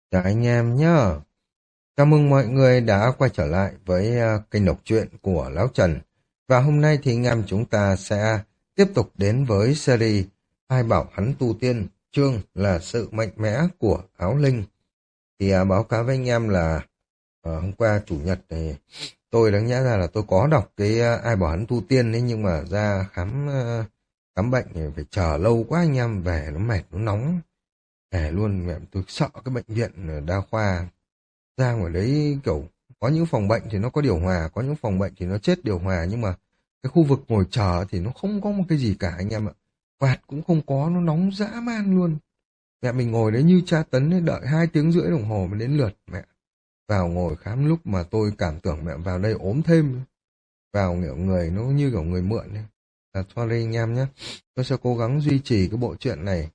Chào anh em nhá. Chào mừng mọi người đã quay trở lại với kênh đọc truyện của Lão Trần. Và hôm nay thì anh em chúng ta sẽ tiếp tục đến với series Ai bảo hắn tu tiên, chương là sự mạnh mẽ của Áo Linh. Thì báo cáo với anh em là hôm qua chủ nhật thì tôi đáng nhẽ ra là tôi có đọc cái Ai bảo hắn tu tiên ấy, nhưng mà ra khám bệnh thì phải chờ lâu quá, anh em về nó mệt nó nóng. Thề luôn, mẹ tôi sợ cái bệnh viện đa khoa ra ngoài đấy, kiểu có những phòng bệnh thì nó có điều hòa, có những phòng bệnh thì nó chết điều hòa, nhưng mà cái khu vực ngồi chờ thì nó không có một cái gì cả anh em ạ. Quạt cũng không có, nó nóng dã man luôn. Mẹ mình ngồi đấy như tra tấn ấy, đợi 2 tiếng rưỡi đồng hồ mới đến lượt mẹ. Vào ngồi khám lúc mà tôi cảm tưởng mẹ vào đây ốm thêm. Vào kiểu người nó như kiểu người mượn ấy. Sorry anh em nhé. Tôi sẽ cố gắng duy trì cái bộ truyện này.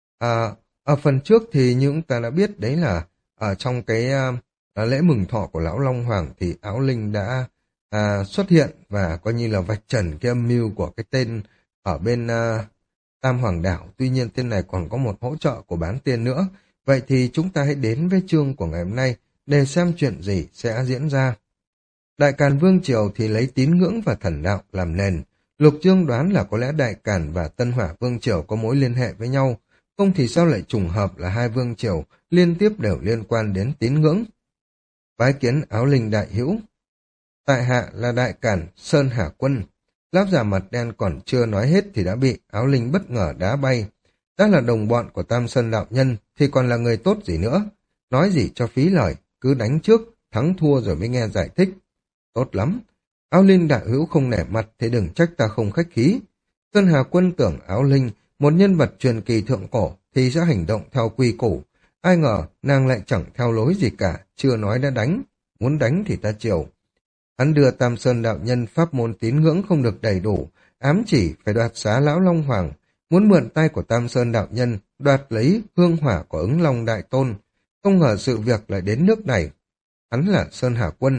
Ở phần trước thì những ta đã biết đấy là ở trong cái lễ mừng thọ của Lão Long Hoàng thì Áo Linh đã xuất hiện và coi như là vạch trần cái âm mưu của cái tên ở bên Tam Hoàng Đảo. Tuy nhiên tên này còn có một hỗ trợ của bán tiên nữa. Vậy thì chúng ta hãy đến với chương của ngày hôm nay để xem chuyện gì sẽ diễn ra. Đại Càn Vương Triều thì lấy tín ngưỡng và thần đạo làm nền. Lục Dương đoán là có lẽ Đại Càn và Tân Hỏa Vương Triều có mối liên hệ với nhau, không thì sao lại trùng hợp là hai vương triều liên tiếp đều liên quan đến tín ngưỡng. Bái kiến Áo Linh đại hữu. Tại hạ là Đại Càn Sơn Hà Quân. Lão già mặt đen còn chưa nói hết thì đã bị Áo Linh bất ngờ đá bay. Đã là đồng bọn của Tam Sơn đạo nhân thì còn là người tốt gì nữa. Nói gì cho phí lời, cứ đánh trước, thắng thua rồi mới nghe giải thích. Tốt lắm. Áo Linh đại hữu không nể mặt thì đừng trách ta không khách khí. Sơn Hà Quân tưởng Áo Linh, một nhân vật truyền kỳ thượng cổ, thì sẽ hành động theo quy củ. Ai ngờ nàng lại chẳng theo lối gì cả, chưa nói đã đánh. Muốn đánh thì ta chiều. Hắn đưa Tam Sơn đạo nhân pháp môn tín ngưỡng không được đầy đủ, ám chỉ phải đoạt xá Lão Long Hoàng, muốn mượn tay của Tam Sơn đạo nhân đoạt lấy hương hỏa của Ứng Long đại tôn. Không ngờ sự việc lại đến nước này. Hắn là Sơn Hà Quân,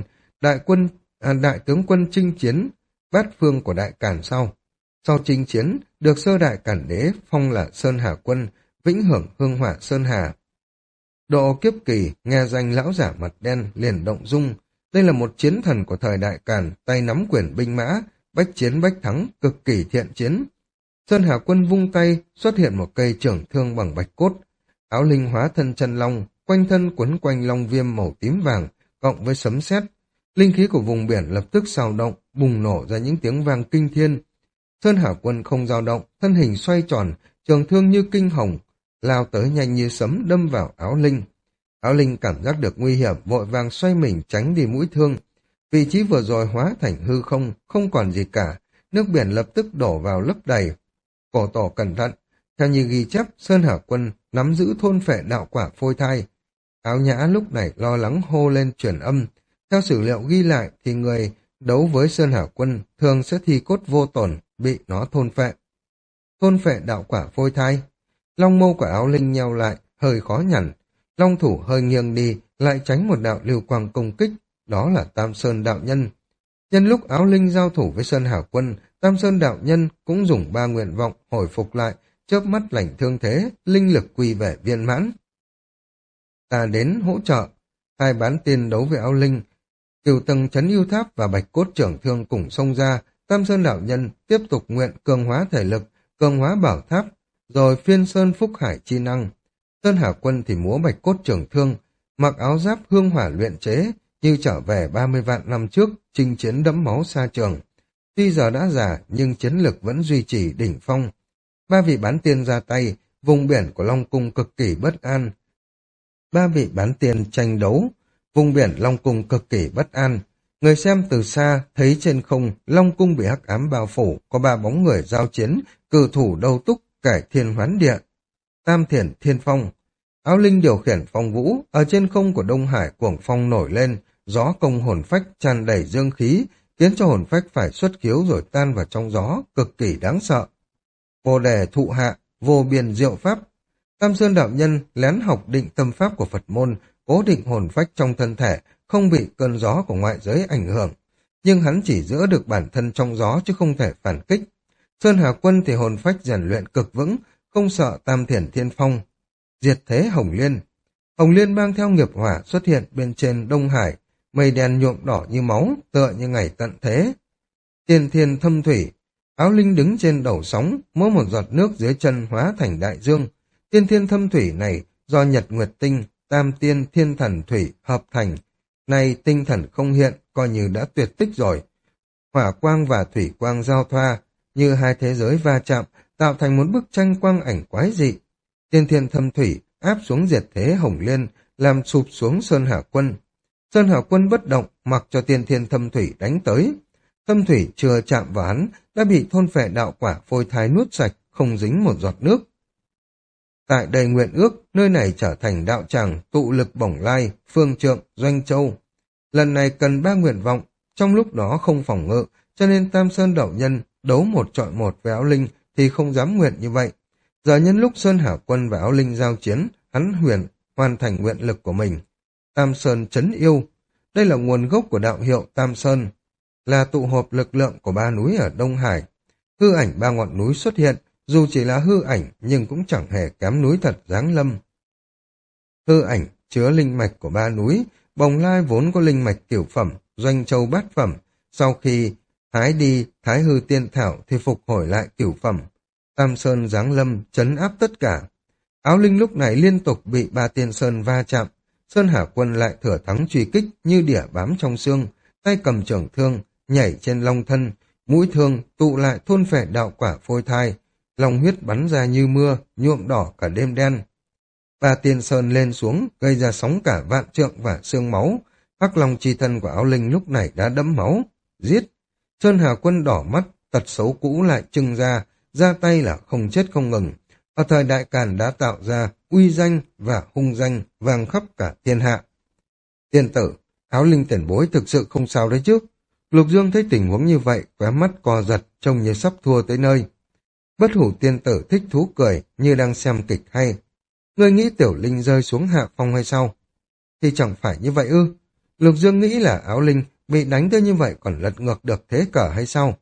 đại tướng quân chinh chiến bát phương của Đại Càn sau. Sau chinh chiến, được sơ Đại Càn đế phong là Sơn Hà Quân, vĩnh hưởng hương hỏa Sơn Hà. Độ kiếp kỳ, nghe danh lão giả mặt đen liền động dung. Đây là một chiến thần của thời Đại Càn, tay nắm quyền binh mã, bách chiến bách thắng, cực kỳ thiện chiến. Sơn Hà Quân vung tay, xuất hiện một cây trưởng thương bằng bạch cốt. Áo Linh hóa thân chân long, quanh thân quấn quanh long viêm màu tím vàng, cộng với sấm sét. Linh khí của vùng biển lập tức xào động, bùng nổ ra những tiếng vang kinh thiên. Sơn Hà Quân không dao động, thân hình xoay tròn, trường thương như kinh hồng, lao tới nhanh như sấm đâm vào Áo Linh. Áo Linh cảm giác được nguy hiểm, vội vàng xoay mình tránh đi mũi thương. Vị trí vừa rồi hóa thành hư không, không còn gì cả, nước biển lập tức đổ vào lấp đầy. Cổ tổ cẩn thận, theo như ghi chép, Sơn Hà Quân nắm giữ thôn phệ đạo quả phôi thai. Áo Nhã lúc này lo lắng hô lên truyền âm. Theo sử liệu ghi lại thì người đấu với Sơn Hà Quân thường sẽ thi cốt vô tổn, bị nó thôn phệ. Thôn phệ đạo quả phôi thai. Long mâu của Áo Linh nheo lại, hơi khó nhằn. Long thủ hơi nghiêng đi, lại tránh một đạo lưu quang công kích, đó là Tam Sơn đạo nhân. Nhân lúc Áo Linh giao thủ với Sơn Hà Quân, Tam Sơn đạo nhân cũng dùng 3 nguyện vọng hồi phục lại, chớp mắt lành thương thế, linh lực quy về viên mãn. Ta đến hỗ trợ. Hai bán tiên đấu với Áo Linh. Cửu tầng trấn yêu tháp và bạch cốt trưởng thương cùng xông ra. Tam Sơn đạo nhân tiếp tục nguyện cường hóa thể lực, cường hóa bảo tháp, rồi phiên sơn phúc hải chi năng. Sơn Hà Quân thì múa bạch cốt trưởng thương, mặc áo giáp hương hỏa luyện chế, như trở về 30 vạn năm trước, chinh chiến đẫm máu xa trường. Tuy giờ đã già nhưng chiến lực vẫn duy trì đỉnh phong. Ba vị bán tiên ra tay, vùng biển của Long Cung cực kỳ bất an. Ba vị bán tiên tranh đấu, vùng biển Long Cung cực kỳ bất an. Người xem từ xa thấy trên không Long Cung bị hắc ám bao phủ, có 3 bóng người giao chiến, cử thủ đầu túc, cải thiên hoán địa. Tam Thiển Thiên Phong. Áo Linh điều khiển phong vũ, ở trên không của Đông Hải cuồng phong nổi lên, gió công hồn phách tràn đầy dương khí, khiến cho hồn phách phải xuất khiếu rồi tan vào trong gió, cực kỳ đáng sợ. Bồ đề thụ hạ, vô biên diệu pháp. Tam Sơn đạo nhân lén học định tâm pháp của Phật môn, cố định hồn phách trong thân thể, không bị cơn gió của ngoại giới ảnh hưởng. Nhưng hắn chỉ giữ được bản thân trong gió chứ không thể phản kích. Sơn Hà Quân thì hồn phách rèn luyện cực vững, không sợ Tam Thiển Thiên Phong. Diệt thế Hồng Liên. Hồng Liên mang theo nghiệp hỏa xuất hiện bên trên Đông Hải, mây đen nhuộm đỏ như máu, tựa như ngày tận thế. Tiên thiên thâm thủy, Áo Linh đứng trên đầu sóng, mỗi một giọt nước dưới chân hóa thành đại dương. Tiên thiên thâm thủy này do Nhật Nguyệt Tinh, Tam Tiên Thiên Thần Thủy hợp thành. Nay tinh thần không hiện, coi như đã tuyệt tích rồi. Hỏa quang và thủy quang giao thoa, như hai thế giới va chạm, tạo thành một bức tranh quang ảnh quái dị. Tiên thiên thâm thủy áp xuống diệt thế Hồng Liên, làm sụp xuống Sơn Hà Quân. Sơn Hà Quân bất động, mặc cho tiên thiên thâm thủy đánh tới. Thâm thủy chưa chạm vào hắn, đã bị thôn phệ đạo quả phôi thai nuốt sạch, không dính một giọt nước. Tại đây nguyện ước, nơi này trở thành đạo tràng, tụ lực bổng lai, phương trượng, doanh châu. Lần này cần 3 nguyện vọng, trong lúc đó không phòng ngự, cho nên Tam Sơn đạo nhân đấu 1 chọi 1 với Áo Linh thì không dám nguyện như vậy. Giờ nhân lúc Sơn Hà Quân và Áo Linh giao chiến, hắn hoàn thành nguyện lực của mình. Tam Sơn trấn yêu, đây là nguồn gốc của đạo hiệu Tam Sơn, là tụ họp lực lượng của 3 núi ở Đông Hải. Hư ảnh 3 ngọn núi xuất hiện, dù chỉ là hư ảnh nhưng cũng chẳng hề kém núi thật giáng lâm. Hư ảnh chứa linh mạch của 3 núi, Bồng Lai vốn có linh mạch cửu phẩm, Doanh Châu bát phẩm, sau khi hái đi Thái Hư Tiên Thảo thì phục hồi lại cửu phẩm. Tam Sơn giáng lâm trấn áp tất cả. Áo Linh lúc này liên tục bị 3 tiên sơn va chạm, Sơn Hà Quân lại thừa thắng truy kích như đỉa bám trong xương, tay cầm trường thương, nhảy trên long thân, mũi thương tụ lại thôn phệ đạo quả phôi thai, lòng huyết bắn ra như mưa, nhuộm đỏ cả đêm đen. 3 tiên sơn lên xuống, gây ra sóng cả vạn trượng và xương máu. Hắc Long chi thân của Áo Linh lúc này đã đẫm máu, giết. Sơn Hà Quân đỏ mắt, tật xấu cũ lại trưng ra tay là không chết không ngừng. Ở thời Đại Càn đã tạo ra uy danh và hung danh vang khắp cả thiên hạ. Tiên tử, Áo Linh tiền bối thực sự không sao đấy chứ? Lục Dương thấy tình huống như vậy, khóe mắt co giật, trông như sắp thua tới nơi. Bất Hủ tiên tử thích thú cười, như đang xem kịch hay. Ngươi nghĩ Tiểu Linh rơi xuống hạ phong hay sao? Thì chẳng phải như vậy ư? Lục Dương nghĩ là Áo Linh bị đánh tới như vậy còn lật ngược được thế cờ hay sao?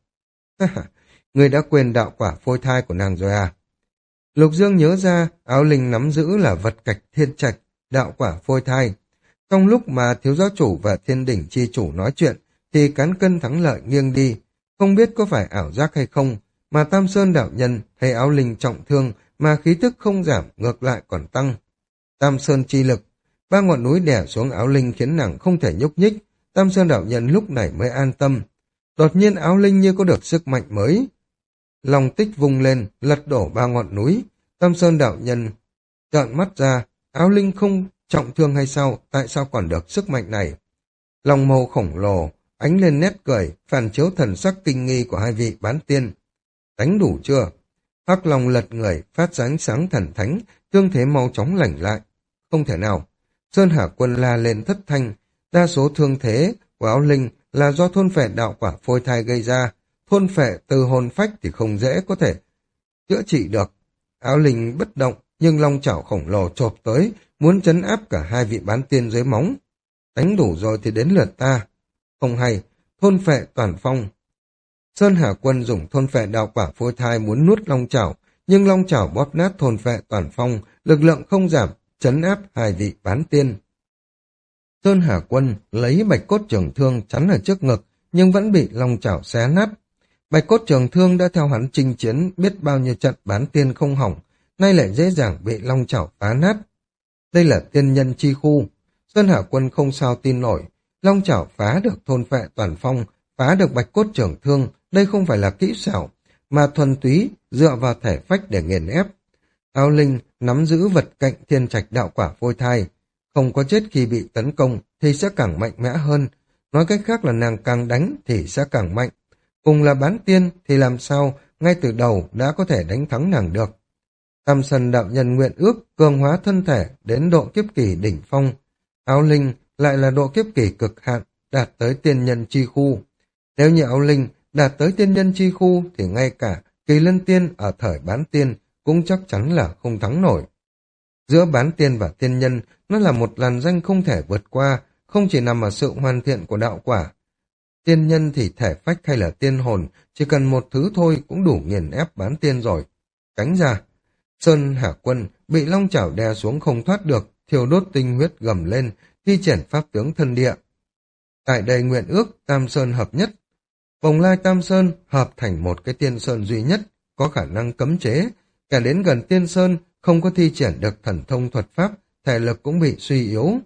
Ngươi đã quên đạo quả phôi thai của nàng rồi à? Lục Dương nhớ ra Áo Linh nắm giữ là vật cạch thiên trạch, đạo quả phôi thai. Trong lúc mà thiếu giáo chủ và thiên đỉnh chi chủ nói chuyện, thì cán cân thắng lợi nghiêng đi. Không biết có phải ảo giác hay không, mà Tam Sơn đạo nhân hay Áo Linh trọng thương mà khí tức không giảm, ngược lại còn tăng. Tam Sơn chi lực, 3 ngọn núi đè xuống Áo Linh khiến nàng không thể nhúc nhích. Tam Sơn đạo nhân lúc này mới an tâm. Đột nhiên Áo Linh như có được sức mạnh mới. Lòng tích vung lên, lật đổ 3 ngọn núi. Tam Sơn đạo nhân trợn mắt ra, Áo Linh không trọng thương hay sao, tại sao còn được sức mạnh này? Lòng màu khổng lồ, ánh lên nét cười, phản chiếu thần sắc kinh nghi của hai vị bán tiên. Đánh đủ chưa? Hắc Long lật người, phát ra ánh sáng thần thánh, thương thế mau chóng lành lại. Không thể nào. Sơn Hà Quân la lên thất thanh, đa số thương thế của Áo Linh là do thôn phệ đạo quả phôi thai gây ra. Thôn phệ từ hồn phách thì không dễ có thể chữa trị được. Áo Linh bất động, nhưng long chảo khổng lồ chộp tới, muốn trấn áp cả hai vị bán tiên dưới móng. Đánh đủ rồi thì đến lượt ta. Không hay, thôn phệ toàn phong. Sơn Hà Quân dùng thôn phệ đạo quả phôi thai muốn nuốt long chảo, nhưng long chảo bóp nát thôn phệ toàn phong, lực lượng không giảm, trấn áp hai vị bán tiên. Sơn Hà Quân lấy bạch cốt trường thương chắn ở trước ngực, nhưng vẫn bị long chảo xé nát. Bạch cốt trường thương đã theo hắn chinh chiến biết bao nhiêu trận bán tiên không hỏng, nay lại dễ dàng bị long chảo phá nát. Đây là tiên nhân chi khu. Sơn Hà Quân không sao tin nổi, long chảo phá được thôn phệ toàn phong, phá được bạch cốt trường thương, đây không phải là kỹ xảo, mà thuần túy dựa vào thể phách để nghiền ép. Áo Linh nắm giữ vật cạnh thiên trạch đạo quả phôi thai, không có chết khi bị tấn công thì sẽ càng mạnh mẽ hơn, nói cách khác là nàng càng đánh thì sẽ càng mạnh. Cùng là bán tiên thì làm sao ngay từ đầu đã có thể đánh thắng nàng được. Tam Sơn đạo nhân nguyện ước cường hóa thân thể đến độ kiếp kỳ đỉnh phong. Áo Linh lại là độ kiếp kỳ cực hạn, đạt tới tiên nhân chi khu. Nếu như Áo Linh đạt tới tiên nhân chi khu thì ngay cả Kỳ Lân Tiên ở thời bán tiên cũng chắc chắn là không thắng nổi. Giữa bán tiên và tiên nhân, nó là một làn ranh không thể vượt qua, không chỉ nằm ở sự hoàn thiện của đạo quả. Tiên nhân thì thể phách hay là tiên hồn, chỉ cần một thứ thôi cũng đủ nghiền ép bán tiên rồi. Cánh ra, Sơn Hà Quân bị long chảo đè xuống không thoát được, thiêu đốt tinh huyết gầm lên, thi triển pháp tướng thân địa. Tại đây nguyện ước Tam Sơn hợp nhất. Bồng lai Tam Sơn hợp thành một cái tiên sơn duy nhất, có khả năng cấm chế. Cả đến gần tiên sơn, không có thi triển được thần thông thuật pháp, thể lực cũng bị suy yếu.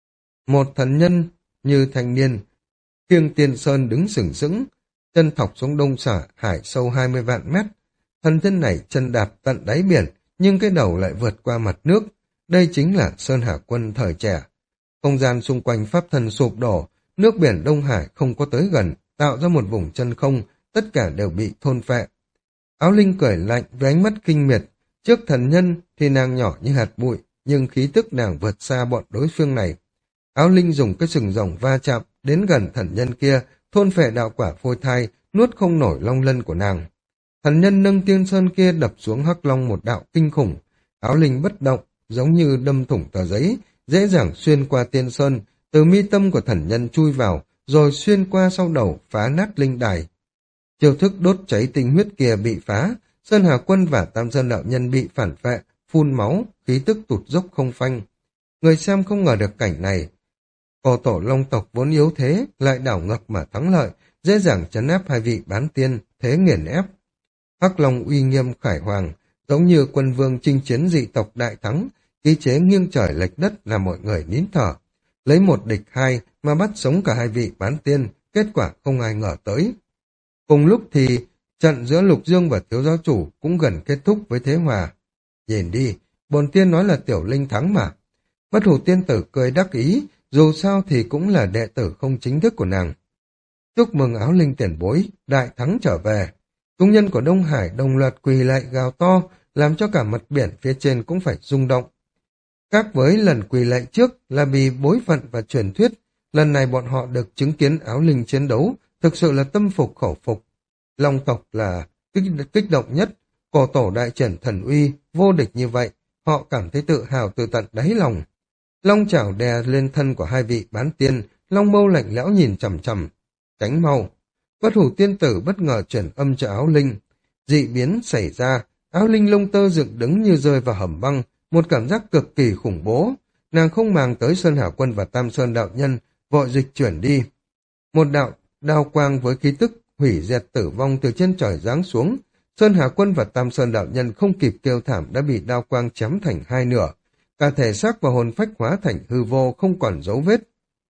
Một thần nhân như thanh niên, khiêng tiên sơn đứng sừng sững, chân thọc xuống Đông Sở Hải sâu 20 vạn mét. Thần thân này chân đạp tận đáy biển, nhưng cái đầu lại vượt qua mặt nước. Đây chính là Sơn Hà Quân thời trẻ. Không gian xung quanh pháp thân sụp đổ, nước biển Đông Hải không có tới gần, tạo ra một vùng chân không, tất cả đều bị thôn phệ. Áo Linh cười lạnh với ánh mắt kinh miệt, trước thần nhân thì nàng nhỏ như hạt bụi, nhưng khí tức nàng vượt xa bọn đối phương này. Áo Linh dùng cái sừng rồng va chạm, đến gần thần nhân kia, thôn phệ đạo quả phôi thai, nuốt không nổi long lân của nàng. Thần nhân nâng tiên sơn kia đập xuống hắc long một đạo kinh khủng. Áo Linh bất động, giống như đâm thủng tờ giấy, dễ dàng xuyên qua tiên sơn, từ mi tâm của thần nhân chui vào, rồi xuyên qua sau đầu phá nát linh đài. Chiêu thức đốt cháy tinh huyết kia bị phá, Sơn Hà Quân và Tam Sơn đạo nhân bị phản phệ, phun máu, khí tức tụt dốc không phanh. Người xem không ngờ được cảnh này. Cổ tổ long tộc vốn yếu thế, lại đảo ngược mà thắng lợi, dễ dàng trấn áp hai vị bán tiên, thế nghiền ép. Hắc Long uy nghiêm khải hoàng, giống như quân vương chinh chiến dị tộc đại thắng, khí chế nghiêng trời lệch đất làm mọi người nín thở. Lấy một địch hai mà bắt sống cả hai vị bán tiên, kết quả không ai ngờ tới. Cùng lúc thì, trận giữa Lục Dương và Thiếu Giáo Chủ cũng gần kết thúc với thế hòa. Nhìn đi, bồn tiên nói là Tiểu Linh thắng mà. Bất Hủ Tiên Tử cười đắc ý, dù sao thì cũng là đệ tử không chính thức của nàng. Chúc mừng Áo Linh tiền bối, đại thắng trở về. Công nhân của Đông Hải đồng loạt quỳ lại gào to, làm cho cả mặt biển phía trên cũng phải rung động. Khác với lần quỳ lạy trước là vì bối phận và truyền thuyết, lần này bọn họ được chứng kiến Áo Linh chiến đấu, thực sự là tâm phục khẩu phục. Long tộc là kích động nhất, cổ tổ đại triển thần uy, vô địch như vậy, họ cảm thấy tự hào từ tận đáy lòng. Long chảo đè lên thân của hai vị bán tiên, long mâu lạnh lẽo nhìn chằm chằm. Tránh mau. Bất Hủ Tiên Tử bất ngờ chuyển âm cho Áo Linh. Dị biến xảy ra, Áo Linh lông tơ dựng đứng như rơi vào hầm băng, một cảm giác cực kỳ khủng bố. Nàng không màng tới Sơn Hà Quân và Tam Sơn đạo nhân, vội dịch chuyển đi. Một đạo đao quang với khí tức hủy diệt tử vong từ trên trời giáng xuống. Sơn Hà Quân và Tam Sơn đạo nhân không kịp kêu thảm đã bị đao quang chém thành hai nửa. Cả thể xác và hồn phách hóa thành hư vô, không còn dấu vết.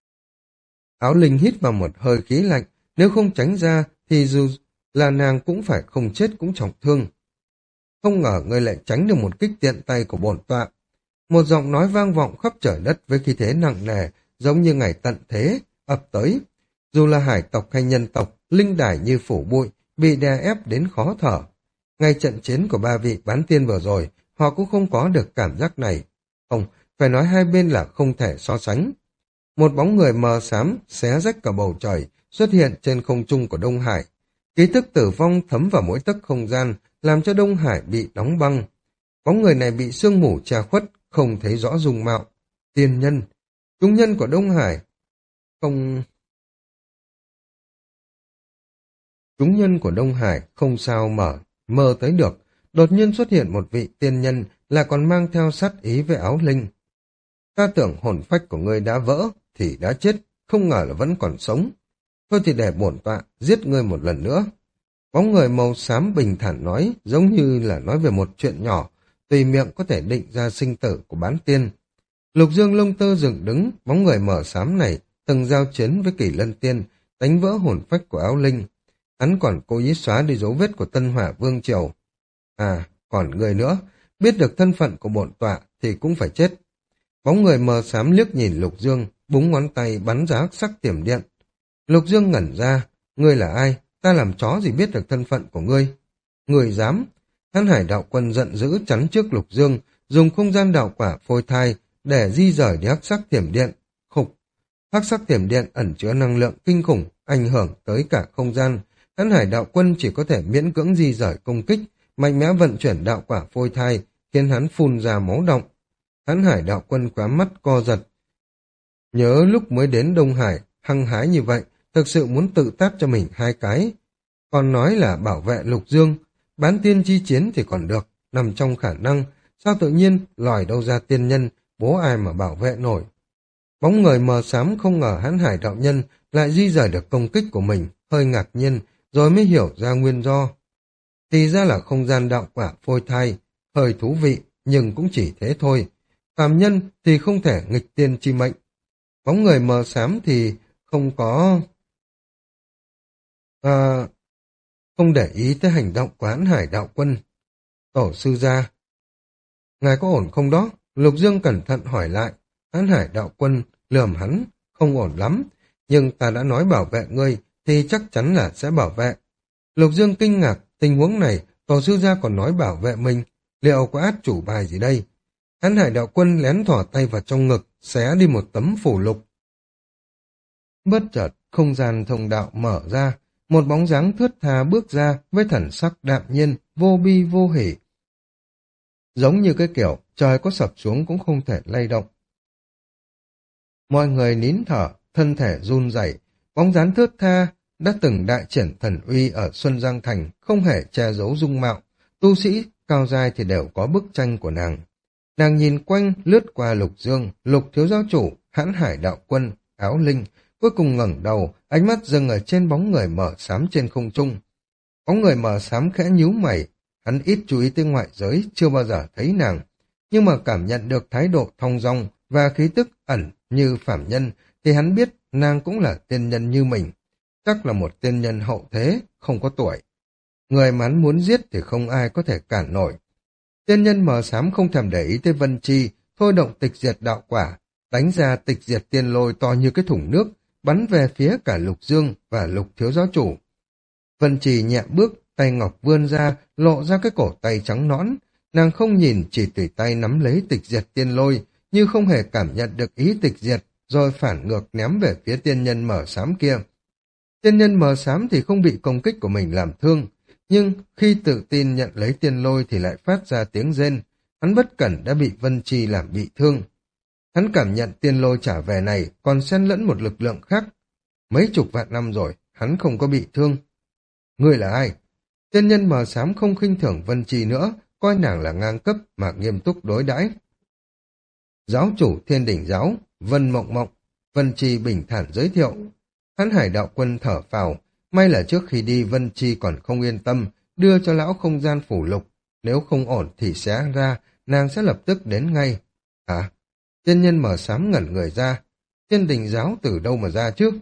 Áo Linh hít vào một hơi khí lạnh, nếu không tránh ra thì dù là nàng cũng phải không chết cũng trọng thương. Không ngờ ngươi lại tránh được một kích tiện tay của bổn tọa. Một giọng nói vang vọng khắp trời đất với khí thế nặng nề, giống như ngày tận thế, ập tới. Dù là hải tộc hay nhân tộc, linh đài như phủ bụi, bị đè ép đến khó thở. Ngay trận chiến của ba vị bán tiên vừa rồi, họ cũng không có được cảm giác này. Không, phải nói hai bên là không thể so sánh. Một bóng người mờ xám, xé rách cả bầu trời, xuất hiện trên không trung của Đông Hải. Ký thức tử vong thấm vào mỗi tấc không gian, làm cho Đông Hải bị đóng băng. Bóng người này bị sương mù che khuất, không thấy rõ dung mạo. Tiên nhân, chúng nhân của Đông Hải, chúng nhân của Đông Hải không sao mơ tới được. Đột nhiên xuất hiện một vị tiên nhân, là còn mang theo sát ý với Áo Linh. Ta tưởng hồn phách của ngươi đã vỡ, thì đã chết, không ngờ là vẫn còn sống. Thôi thì để bổn tọa giết ngươi một lần nữa. Bóng người màu xám bình thản nói, giống như là nói về một chuyện nhỏ, tùy miệng có thể định ra sinh tử của bán tiên. Lục Dương lông tơ dựng đứng, bóng người mờ xám này từng giao chiến với Kỷ Lân Tiên, đánh vỡ hồn phách của Áo Linh. Hắn còn cố ý xóa đi dấu vết của Tân Hỏa Vương Triều. À, còn người nữa, biết được thân phận của bổn tọa thì cũng phải chết. Bóng người mờ xám liếc nhìn Lục Dương, búng ngón tay bắn ra hắc sắc tiềm điện. Lục Dương ngẩn ra, ngươi là ai? Ta làm chó gì biết được thân phận của ngươi? Ngươi dám? Hán Hải đạo quân giận dữ chắn trước Lục Dương, dùng không gian đạo quả phôi thai để di rời đi hắc sắc tiềm điện. Khục! Hắc sắc tiềm điện ẩn chứa năng lượng kinh khủng, ảnh hưởng tới cả không gian. Hán Hải đạo quân chỉ có thể miễn cưỡng di rời công kích, mạnh mẽ vận chuyển đạo quả phôi thai, khiến hắn phun ra máu động. Hán Hải đạo quân quá mắt co giật. Nhớ lúc mới đến Đông Hải, hăng hái như vậy, thực sự muốn tự tát cho mình hai cái. Còn nói là bảo vệ Lục Dương, bán tiên chi chiến thì còn được, nằm trong khả năng, sao tự nhiên lòi đâu ra tiên nhân, bố ai mà bảo vệ nổi. Bóng người mờ xám không ngờ Hãn Hải đạo nhân lại di rời được công kích của mình, hơi ngạc nhiên, rồi mới hiểu ra nguyên do. Thì ra là không gian đạo quả phôi thai, hơi thú vị, nhưng cũng chỉ thế thôi. Phàm nhân thì không thể nghịch tiên chi mệnh. Bóng người mờ xám thì không có... à, không để ý tới hành động của Hãn Hải đạo quân. Tổ sư gia, ngài có ổn không đó? Lục Dương cẩn thận hỏi lại. Hãn Hải đạo quân lườm hắn, không ổn lắm, nhưng ta đã nói bảo vệ ngươi thì chắc chắn là sẽ bảo vệ. Lục Dương kinh ngạc, tình huống này tổ sư gia còn nói bảo vệ mình, liệu có át chủ bài gì đây? Hãn Hải đạo quân lén thỏ tay vào trong ngực, xé đi một tấm phủ lục. Bất chợt, không gian thông đạo mở ra, một bóng dáng thướt tha bước ra với thần sắc đạm nhiên, vô bi vô hỉ. Giống như cái kiểu trời có sập xuống cũng không thể lay động. Mọi người nín thở, thân thể run rẩy. Bóng dáng thướt tha đã từng đại triển thần uy ở Xuân Giang Thành, không hề che giấu dung mạo. Tu sĩ cao giai thì đều có bức tranh của nàng. Nàng nhìn quanh, lướt qua Lục Dương, Lục thiếu giáo chủ, Hãn Hải đạo quân, Áo Linh, cuối cùng ngẩng đầu, ánh mắt dừng ở trên bóng người mờ xám trên không trung. Bóng người mờ xám khẽ nhíu mày, hắn ít chú ý tới ngoại giới, chưa bao giờ thấy nàng, nhưng mà cảm nhận được thái độ thong dong và khí tức ẩn như phàm nhân, thì hắn biết nàng cũng là tiên nhân như mình, chắc là một tiên nhân hậu thế, không có tuổi. Người mà hắn muốn giết thì không ai có thể cản nổi. Tiên nhân mờ xám không thèm để ý tới Vân Chi, thôi động tịch diệt đạo quả, đánh ra tịch diệt tiên lôi to như cái thùng nước, bắn về phía cả Lục Dương và Lục thiếu giáo chủ. Vân Trì nhẹ bước, tay ngọc vươn ra, lộ ra cái cổ tay trắng nõn. Nàng không nhìn, chỉ tùy tay nắm lấy tịch diệt tiên lôi, như không hề cảm nhận được ý tịch diệt, rồi phản ngược ném về phía tiên nhân mờ xám kia. Tiên nhân mờ xám thì không bị công kích của mình làm thương, nhưng khi tự tin nhận lấy tiên lôi thì lại phát ra tiếng rên. Hắn bất cẩn đã bị Vân Trì làm bị thương. Hắn cảm nhận tiên lôi trả về này còn xen lẫn một lực lượng khác. Mấy chục vạn năm rồi, hắn không có bị thương. Ngươi là ai? Tiên nhân mờ xám không khinh thường Vân Trì nữa, coi nàng là ngang cấp mà nghiêm túc đối đãi. Giáo chủ Thiên Đỉnh Giáo, Vân Mộng Mộng, Vân Trì bình thản giới thiệu. Hãn Hải đạo quân thở phào, may là trước khi đi Vân Trì còn không yên tâm, đưa cho lão không gian phủ lục. Nếu không ổn thì xé ra, nàng sẽ lập tức đến ngay. Hả? Tiên nhân mờ xám ngẩn người ra. Thiên Đỉnh Giáo từ đâu mà ra chứ?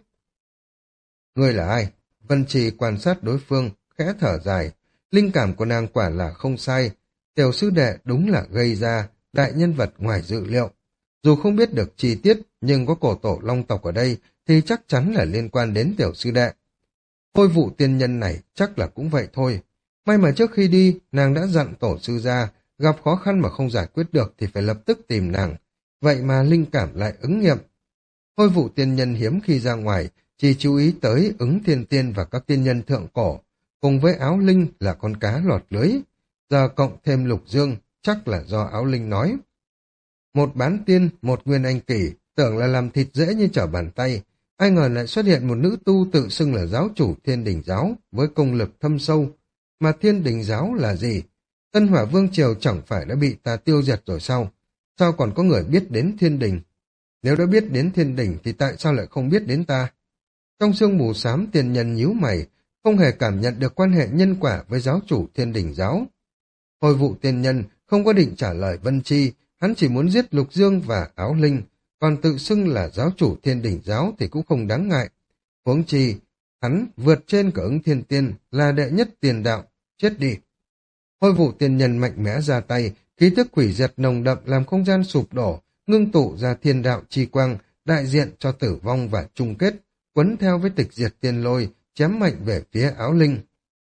Ngươi là ai? Vân Trì quan sát đối phương, khẽ thở dài. Linh cảm của nàng quả là không sai. Tiểu sư đệ đúng là gây ra đại nhân vật ngoài dự liệu. Dù không biết được chi tiết, nhưng có cổ tổ long tộc ở đây thì chắc chắn là liên quan đến tiểu sư đệ. Thôi vụ tiên nhân này chắc là cũng vậy thôi. May mà trước khi đi, nàng đã dặn tổ sư ra, gặp khó khăn mà không giải quyết được thì phải lập tức tìm nàng. Vậy mà linh cảm lại ứng nghiệm. Thôi vụ tiên nhân hiếm khi ra ngoài, chỉ chú ý tới ứng thiên tiên và các tiên nhân thượng cổ, cùng với Áo Linh là con cá lọt lưới. Giờ cộng thêm Lục Dương, chắc là do Áo Linh nói. Một bán tiên, một nguyên anh kỳ, tưởng là làm thịt dễ như trở bàn tay. Ai ngờ lại xuất hiện một nữ tu tự xưng là giáo chủ Thiên Đình Giáo, với công lực thâm sâu. Mà Thiên Đình Giáo là gì? Tân Hỏa Vương Triều chẳng phải đã bị ta tiêu diệt rồi sao? Sao còn có người biết đến Thiên Đình? Nếu đã biết đến Thiên Đình thì tại sao lại không biết đến ta? Trong sương mù xám tiên nhân nhíu mày, không hề cảm nhận được quan hệ nhân quả với giáo chủ Thiên Đình Giáo. Hồi vụ tiên nhân không có định trả lời Vân Chi, hắn chỉ muốn giết Lục Dương và Áo Linh, còn tự xưng là giáo chủ Thiên Đình Giáo thì cũng không đáng ngại. Huống chi, hắn vượt trên cả ứng thiên tiên, là đệ nhất tiền đạo, chết đi. Hồi vụ tiên nhân mạnh mẽ ra tay, khí tức quỷ diệt nồng đậm làm không gian sụp đổ, ngưng tụ ra thiên đạo chi quang, đại diện cho tử vong và chung kết, quấn theo với tịch diệt tiên lôi, chém mạnh về phía Áo Linh.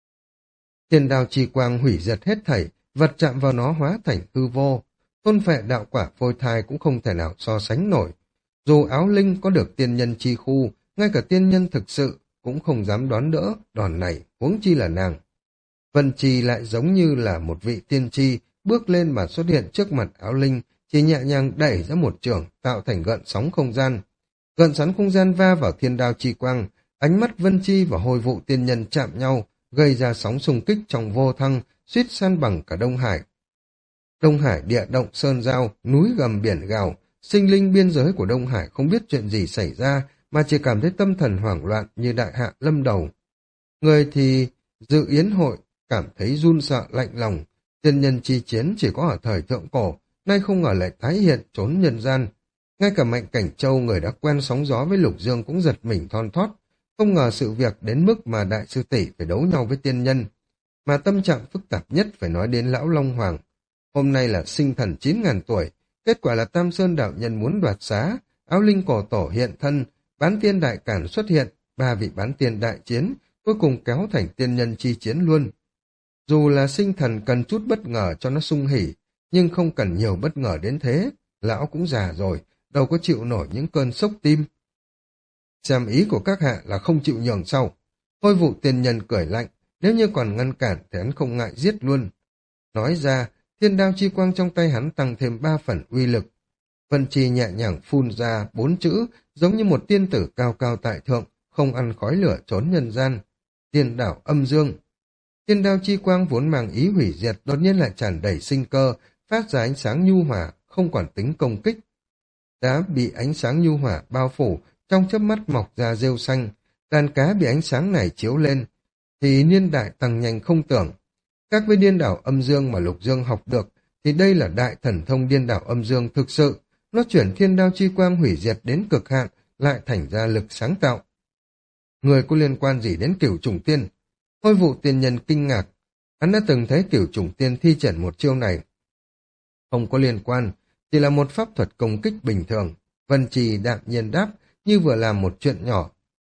Thiên đạo chi quang hủy diệt hết thảy, vật chạm vào nó hóa thành hư vô. Thôn phệ đạo quả phôi thai cũng không thể nào so sánh nổi. Dù Áo Linh có được tiên nhân chi khu, ngay cả tiên nhân thực sự cũng không dám đón đỡ đòn này, huống chi là nàng. Vân Chi lại giống như là một vị tiên tri, bước lên mà xuất hiện trước mặt Áo Linh, chỉ nhẹ nhàng đẩy ra một chưởng, tạo thành gợn sóng không gian. Gợn sóng không gian va vào thiên đao chi quang, ánh mắt Vân Chi và hồi vụ tiên nhân chạm nhau, gây ra sóng xung kích trong vô thăng, suýt san bằng cả Đông Hải. Đông Hải địa động sơn giao, núi gầm biển gào, sinh linh biên giới của Đông Hải không biết chuyện gì xảy ra, mà chỉ cảm thấy tâm thần hoảng loạn như đại hạ lâm đầu. Người thì dự yến hội, cảm thấy run sợ lạnh lòng. Tiên nhân chi chiến chỉ có ở thời thượng cổ, nay không ngờ lại tái hiện trốn nhân gian. Ngay cả Mạnh Cảnh Châu, người đã quen sóng gió với Lục Dương, cũng giật mình thon thót. Không ngờ sự việc đến mức mà đại sư tỷ phải đấu nhau với tiên nhân. Mà tâm trạng phức tạp nhất phải nói đến lão Long Hoàng. Hôm nay là sinh thần 9.000 tuổi, kết quả là Tam Sơn đạo nhân muốn đoạt xá, áo linh cổ tổ hiện thân, bán tiên đại cản xuất hiện, ba vị bán tiên đại chiến, cuối cùng kéo thành tiên nhân chi chiến luôn. Dù là sinh thần cần chút bất ngờ cho nó sung hỉ, nhưng không cần nhiều bất ngờ đến thế, lão cũng già rồi, đâu có chịu nổi những cơn sốc tim. Xem ý của các hạ là không chịu nhường sau. Hôi vụ tiên nhân cười lạnh, nếu như còn ngăn cản thì hắn không ngại giết luôn. Nói ra, thiên đao chi quang trong tay hắn tăng thêm 3 phần uy lực. Vân Chi nhẹ nhàng phun ra 4 chữ, giống như một tiên tử cao cao tại thượng, không ăn khói lửa trốn nhân gian. Tiên đảo âm dương. Thiên đao chi quang vốn mang ý hủy diệt, đột nhiên lại tràn đầy sinh cơ, phát ra ánh sáng nhu hòa, không quản tính công kích. Đã bị ánh sáng nhu hòa bao phủ, trong chớp mắt mọc ra rêu xanh, đàn cá bị ánh sáng này chiếu lên, thì niên đại tăng nhanh không tưởng. Các với điên đảo âm dương mà Lục Dương học được, thì đây là đại thần thông điên đảo âm dương thực sự, nó chuyển thiên đao chi quang hủy diệt đến cực hạn, lại thành ra lực sáng tạo. Người có liên quan gì đến Cửu Trùng Tiên? Hôi vụ tiên nhân kinh ngạc, hắn đã từng thấy Cửu Trùng Tiên thi triển một chiêu này. Không có liên quan, chỉ là một pháp thuật công kích bình thường. Vân Trì đạm nhiên đáp, như vừa làm một chuyện nhỏ.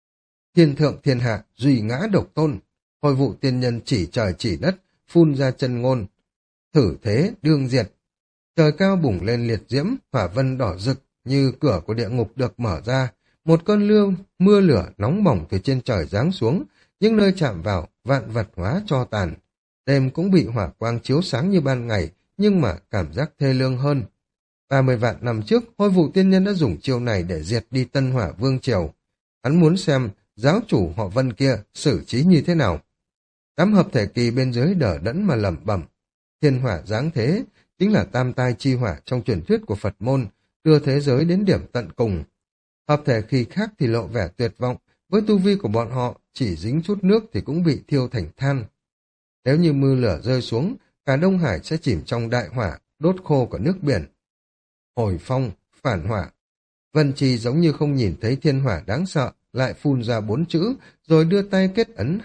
Thiên thượng thiên hạ, duy ngã độc tôn. Hôi vụ tiên nhân chỉ trời chỉ đất, phun ra chân ngôn. Thử thế, đương diệt. Trời cao bùng lên liệt diễm, hỏa vân đỏ rực, như cửa của địa ngục được mở ra. Một cơn mưa lửa nóng bỏng từ trên trời giáng xuống, những nơi chạm vào, vạn vật hóa cho tàn. Đêm cũng bị hỏa quang chiếu sáng như ban ngày, nhưng mà cảm giác thê lương hơn. 30 vạn năm trước, Hôi vụ tiên nhân đã dùng chiêu này để diệt đi Tân Hỏa Vương Triều. Hắn muốn xem giáo chủ họ Vân kia xử trí như thế nào. Đám hợp thể kỳ bên dưới đờ đẫn mà lẩm bẩm. Thiên hỏa giáng thế, chính là tam tai chi hỏa trong truyền thuyết của Phật môn, đưa thế giới đến điểm tận cùng. Hợp thể kỳ khác thì lộ vẻ tuyệt vọng, với tu vi của bọn họ chỉ dính chút nước thì cũng bị thiêu thành than. Nếu như mưa lửa rơi xuống, cả Đông Hải sẽ chìm trong đại hỏa, đốt khô cả nước biển. Hồi phong, phản hỏa. Vân Trì giống như không nhìn thấy thiên hỏa đáng sợ, lại phun ra 4 chữ, rồi đưa tay kết ấn.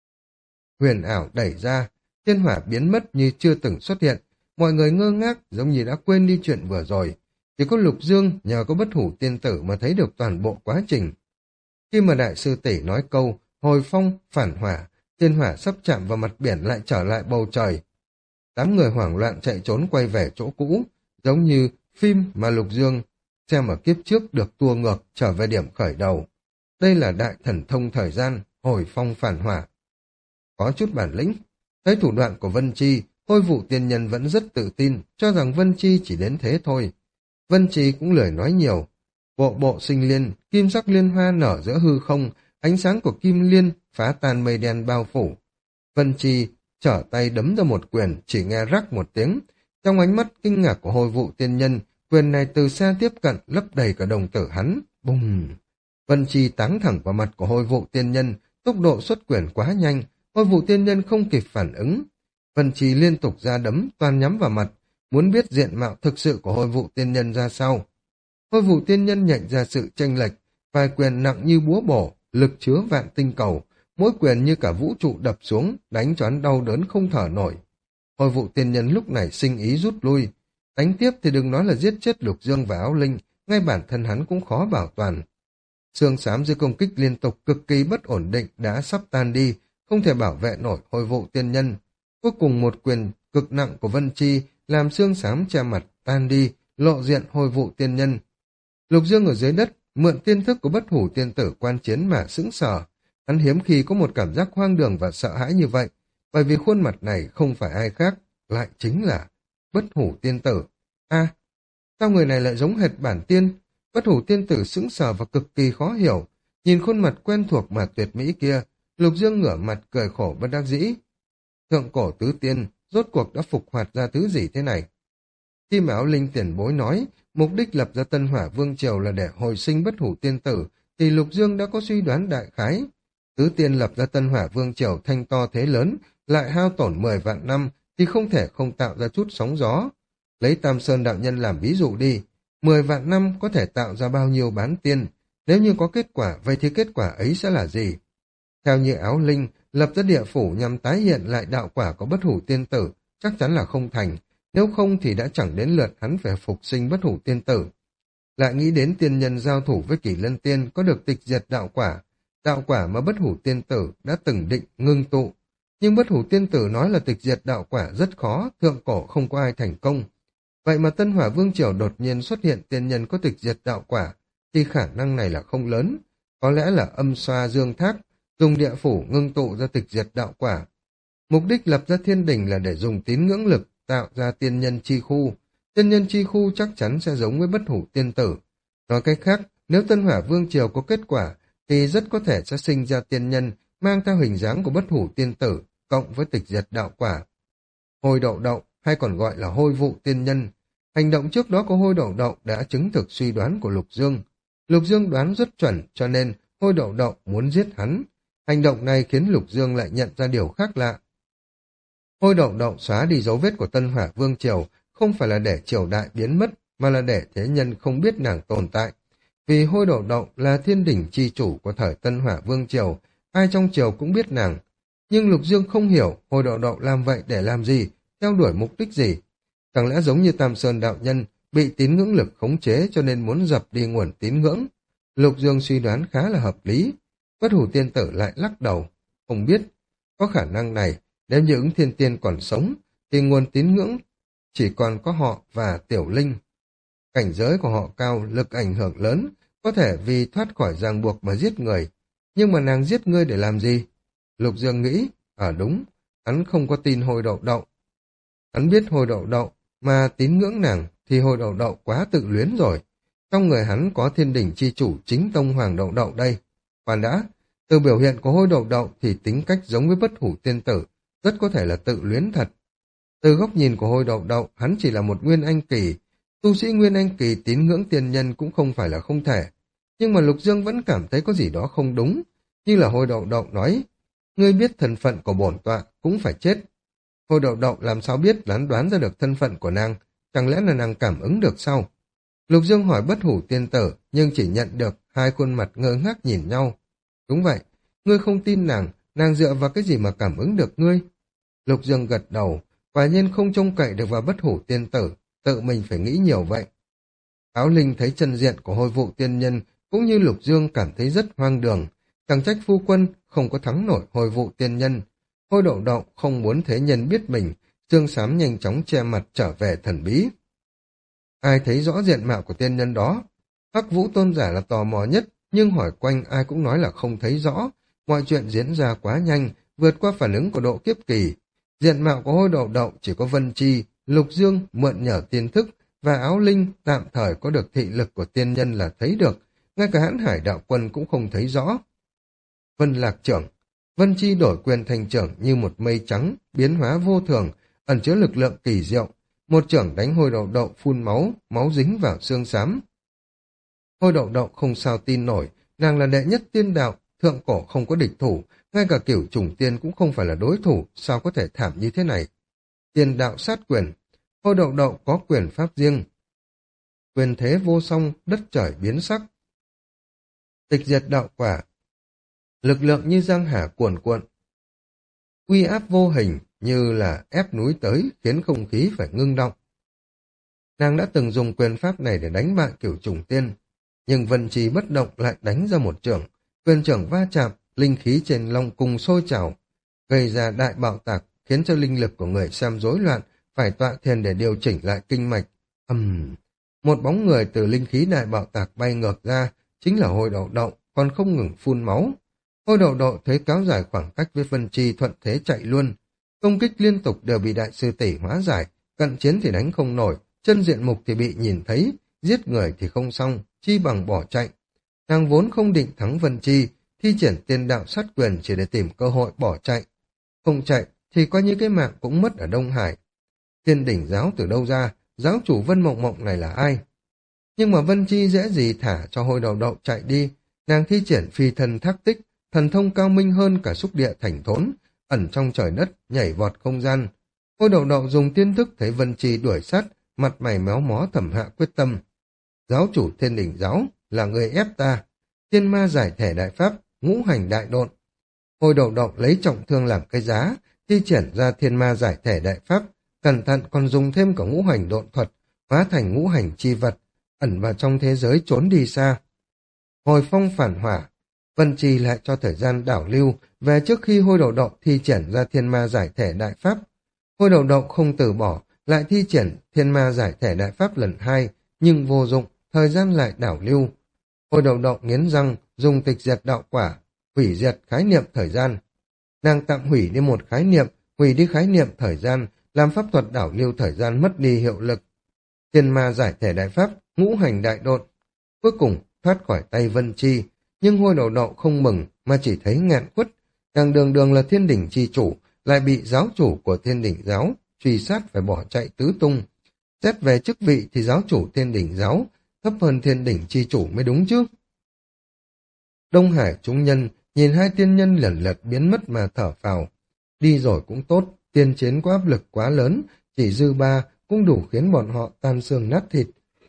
Huyền ảo đẩy ra, thiên hỏa biến mất như chưa từng xuất hiện. Mọi người ngơ ngác giống như đã quên đi chuyện vừa rồi. Chỉ có Lục Dương nhờ có bất hủ tiên tử mà thấy được toàn bộ quá trình. Khi mà đại sư tỷ nói câu hồi phong, phản hỏa, thiên hỏa sắp chạm vào mặt biển lại trở lại bầu trời. Đám người hoảng loạn chạy trốn quay về chỗ cũ, giống như phim mà Lục Dương xem ở kiếp trước được tua ngược trở về điểm khởi đầu. Đây là đại thần thông thời gian, hồi phong phản hỏa. Có chút bản lĩnh, thấy thủ đoạn của Vân Chi, Hôi vụ tiên nhân vẫn rất tự tin, cho rằng Vân Chi chỉ đến thế thôi. Vân Chi cũng lười nói nhiều. Bộ bộ sinh liên, kim sắc liên hoa nở giữa hư không, ánh sáng của kim liên phá tan mây đen bao phủ. Vân Chi trở tay đấm ra một quyền, chỉ nghe rắc một tiếng. Trong ánh mắt kinh ngạc của Hôi vụ tiên nhân, quyền này từ xa tiếp cận lấp đầy cả đồng tử hắn. Bùng! Vân Chi táng thẳng vào mặt của Hôi vụ tiên nhân, tốc độ xuất quyền quá nhanh, Hôi vụ tiên nhân không kịp phản ứng. Vân Chi liên tục ra đấm, toàn nhắm vào mặt, muốn biết diện mạo thực sự của Hôi vụ tiên nhân ra sao. Hôi vụ tiên nhân nhận ra sự chênh lệch, vài quyền nặng như búa bổ, lực chứa vạn tinh cầu, mỗi quyền như cả vũ trụ đập xuống, đánh cho hắn đau đớn không thở nổi. Hôi vụ tiên nhân lúc này sinh ý rút lui, đánh tiếp thì đừng nói là giết chết Lục Dương và Áo Linh, ngay bản thân hắn cũng khó bảo toàn. Xương xám dưới công kích liên tục cực kỳ bất ổn định đã sắp tan đi, không thể bảo vệ nổi Hôi vụ tiên nhân. Cuối cùng một quyền cực nặng của Vân Chi làm xương xám che mặt tan đi, lộ diện Hôi vụ tiên nhân. Lục Dương ở dưới đất, mượn tiên thức của bất hủ tiên tử quan chiến mà sững sờ. Hắn hiếm khi có một cảm giác hoang đường và sợ hãi như vậy, bởi vì khuôn mặt này không phải ai khác, lại chính là bất hủ tiên tử. A, sao người này lại giống hệt bản tiên? Bất hủ tiên tử sững sờ và cực kỳ khó hiểu, nhìn khuôn mặt quen thuộc mà tuyệt mỹ kia, Lục Dương ngửa mặt cười khổ bất đắc dĩ. Thượng cổ tứ tiên, rốt cuộc đã phục hoạt ra thứ gì thế này? Khi mà Áo Linh tiền bối nói mục đích lập ra Tân Hỏa Vương Triều là để hồi sinh bất hủ tiên tử, thì Lục Dương đã có suy đoán đại khái. Tứ tiên lập ra Tân Hỏa Vương Triều thanh to thế lớn, lại hao tổn 10 vạn năm, thì không thể không tạo ra chút sóng gió. Lấy Tam Sơn đạo nhân làm ví dụ đi, 10 vạn năm có thể tạo ra bao nhiêu bán tiên, nếu như có kết quả, vậy thì kết quả ấy sẽ là gì? Theo như Áo Linh, lập ra địa phủ nhằm tái hiện lại đạo quả của bất hủ tiên tử, chắc chắn là không thành, nếu không thì đã chẳng đến lượt hắn phải phục sinh bất hủ tiên tử. Lại nghĩ đến tiên nhân giao thủ với Kỷ Lân Tiên có được tịch diệt đạo quả mà bất hủ tiên tử đã từng định ngưng tụ. Nhưng bất hủ tiên tử nói là tịch diệt đạo quả rất khó, thượng cổ không có ai thành công. Vậy mà Tân Hỏa Vương Triều đột nhiên xuất hiện tiên nhân có tịch diệt đạo quả, thì khả năng này là không lớn. Có lẽ là âm xoa dương thác, dùng địa phủ ngưng tụ ra tịch diệt đạo quả. Mục đích lập ra thiên đình là để dùng tín ngưỡng lực tạo ra tiên nhân chi khu. Tiên nhân chi khu chắc chắn sẽ giống với bất hủ tiên tử. Nói cách khác, nếu Tân Hỏa Vương Triều có kết quả, thì rất có thể sẽ sinh ra tiên nhân mang theo hình dáng của bất hủ tiên tử, cộng với tịch diệt đạo quả. Hôi đậu đậu, hay còn gọi là hôi vụ tiên nhân. Hành động trước đó của hôi đậu đậu đã chứng thực suy đoán của Lục Dương. Lục Dương đoán rất chuẩn, cho nên hôi đậu đậu muốn giết hắn. Hành động này khiến Lục Dương lại nhận ra điều khác lạ. Hôi đậu đậu xóa đi dấu vết của Tân Hỏa Vương Triều, không phải là để triều đại biến mất, mà là để thế nhân không biết nàng tồn tại. Vì hôi đậu đậu là thiên đỉnh chi chủ của thời Tân Hỏa Vương Triều, ai trong triều cũng biết nàng. Nhưng Lục Dương không hiểu hôi đậu đậu làm vậy để làm gì, theo đuổi mục đích gì. Chẳng lẽ giống như Tam Sơn đạo nhân, bị tín ngưỡng lực khống chế cho nên muốn dập đi nguồn tín ngưỡng. Lục Dương suy đoán khá là hợp lý. Bất hủ tiên tử lại lắc đầu. Không biết, có khả năng này, nếu như ứng thiên tiên còn sống, thì nguồn tín ngưỡng chỉ còn có họ và Tiểu Linh. Cảnh giới của họ cao, lực ảnh hưởng lớn, có thể vì thoát khỏi ràng buộc mà giết người. Nhưng mà nàng giết ngươi để làm gì? Lục Dương nghĩ, đúng, hắn không có tin hôi đậu đậu. Hắn biết hôi đậu đậu, mà tín ngưỡng nàng thì hôi đậu đậu quá tự luyến rồi. Trong người hắn có thiên đỉnh chi chủ chính tông hoàng đậu đậu đây. Khoan đã, từ biểu hiện của hôi đậu đậu thì tính cách giống với bất hủ tiên tử, rất có thể là tự luyến thật. Từ góc nhìn của hôi đậu đậu, hắn chỉ là một nguyên anh kỳ. Tu sĩ nguyên anh kỳ tín ngưỡng tiên nhân cũng không phải là không thể. Nhưng mà Lục Dương vẫn cảm thấy có gì đó không đúng. Như là hôi đậu đậu nói, ngươi biết thân phận của bổn tọa cũng phải chết. Hôi đậu đậu làm sao biết hắn đoán ra được thân phận của nàng, chẳng lẽ là nàng cảm ứng được sao? Lục Dương hỏi bất hủ tiên tử, nhưng chỉ nhận được hai khuôn mặt ngơ ngác nhìn nhau. Đúng vậy, ngươi không tin nàng dựa vào cái gì mà cảm ứng được ngươi? Lục Dương gật đầu, quả nhiên không trông cậy được vào bất hủ tiên tử, tự mình phải nghĩ nhiều vậy. Áo Linh thấy chân diện của hôi vụ tiên nhân, cũng như Lục Dương cảm thấy rất hoang đường, chẳng trách phu quân không có thắng nổi hôi vụ tiên nhân. Hôi đậu đậu không muốn thế nhân biết mình, Trương Sám nhanh chóng che mặt trở về thần bí. Ai thấy rõ diện mạo của tiên nhân đó? Hắc Vũ tôn giả là tò mò nhất, nhưng hỏi quanh ai cũng nói là không thấy rõ. Mọi chuyện diễn ra quá nhanh, vượt qua phản ứng của độ kiếp kỳ. Diện mạo của hôi đậu đậu chỉ có Vân Chi, Lục Dương mượn nhờ tiên thức và Áo Linh tạm thời có được thị lực của tiên nhân là thấy được, ngay cả Hãn Hải đạo quân cũng không thấy rõ. Vân Lạc trưởng, Vân Chi đổi quyền thành trưởng như một mây trắng, biến hóa vô thường, ẩn chứa lực lượng kỳ diệu. Một trưởng đánh hôi đậu đậu phun máu, máu dính vào xương xám. Hôi đậu đậu không sao tin nổi, nàng là đệ nhất tiên đạo, thượng cổ không có địch thủ, ngay cả Cửu Trùng Tiên cũng không phải là đối thủ, sao có thể thảm như thế này? Tiên đạo sát quyền, hôi đậu đậu có quyền pháp riêng. Quyền thế vô song, đất trời biến sắc. Tịch diệt đạo quả, lực lượng như giang hà cuồn cuộn. Uy áp vô hình như là ép núi tới, khiến không khí phải ngưng động. Nàng đã từng dùng quyền pháp này để đánh bại Cửu Trùng Tiên, nhưng Vân Chi bất động lại đánh ra một chưởng, quyền chưởng va chạm, linh khí trên long cung sôi trào, gây ra đại bạo tạc, khiến cho linh lực của người xem rối loạn, phải tọa thiền để điều chỉnh lại kinh mạch. Một bóng người từ linh khí đại bạo tạc bay ngược ra, chính là hôi đậu đậu, còn không ngừng phun máu. Hôi đậu đậu thấy kéo dài khoảng cách với Vân Chi thuận thế chạy luôn. Công kích liên tục đều bị đại sư tỷ hóa giải, cận chiến thì đánh không nổi, chân diện mục thì bị nhìn thấy, giết người thì không xong, chi bằng bỏ chạy. Nàng vốn không định thắng Vân Chi, thi triển tiên đạo sát quyền chỉ để tìm cơ hội bỏ chạy. Không chạy thì coi như cái mạng cũng mất ở Đông Hải. Thiên đỉnh giáo từ đâu ra, giáo chủ Vân Mộng Mộng này là ai. Nhưng mà Vân Chi dễ gì thả cho Hôi Đầu Đậu chạy đi, nàng thi triển phi thần thác tích, thần thông cao minh hơn cả xúc địa thành thốn, ẩn trong trời đất, nhảy vọt không gian. Hôi Đầu Đậu dùng tiên thức thấy Vân Chi đuổi sát, mặt mày méo mó thẩm hạ quyết tâm. Giáo chủ Thiên Đình giáo, là người ép ta. Thiên ma giải thể đại pháp, ngũ hành đại độn. Hôi Đầu Đậu lấy trọng thương làm cái giá, thi triển ra thiên ma giải thể đại pháp, cẩn thận còn dùng thêm cả ngũ hành độn thuật, hóa thành ngũ hành chi vật, ẩn vào trong thế giới trốn đi xa. Hồi phong phản hỏa, Vân Trì lại cho thời gian đảo lưu về trước khi Hôi Đầu Đậu thi triển ra thiên ma giải thể đại pháp. Hôi Đầu Đậu không từ bỏ, lại thi triển thiên ma giải thể đại pháp lần 2, nhưng vô dụng, thời gian lại đảo lưu. Hôi Đầu Đậu nghiến răng, dùng tịch diệt đạo quả, hủy diệt khái niệm thời gian. Nàng tạm hủy đi một khái niệm, hủy đi khái niệm thời gian, làm pháp thuật đảo lưu thời gian mất đi hiệu lực. Thiên ma giải thể đại pháp, ngũ hành đại độn. Cuối cùng thoát khỏi tay Vân Chi, nhưng Hôi Đầu Đậu không mừng mà chỉ thấy nghẹn quất. Nàng đường đường là Thiên Đỉnh chi chủ, lại bị giáo chủ của Thiên Đỉnh giáo truy sát phải bỏ chạy tứ tung. Xét về chức vị thì giáo chủ Thiên Đỉnh giáo thấp hơn Thiên Đỉnh chi chủ mới đúng chứ. Đông Hải chúng nhân nhìn hai tiên nhân lần lượt biến mất mà thở phào. Đi rồi cũng tốt, tiên chiến có áp lực quá lớn, chỉ dư ba cũng đủ khiến bọn họ tan xương nát thịt.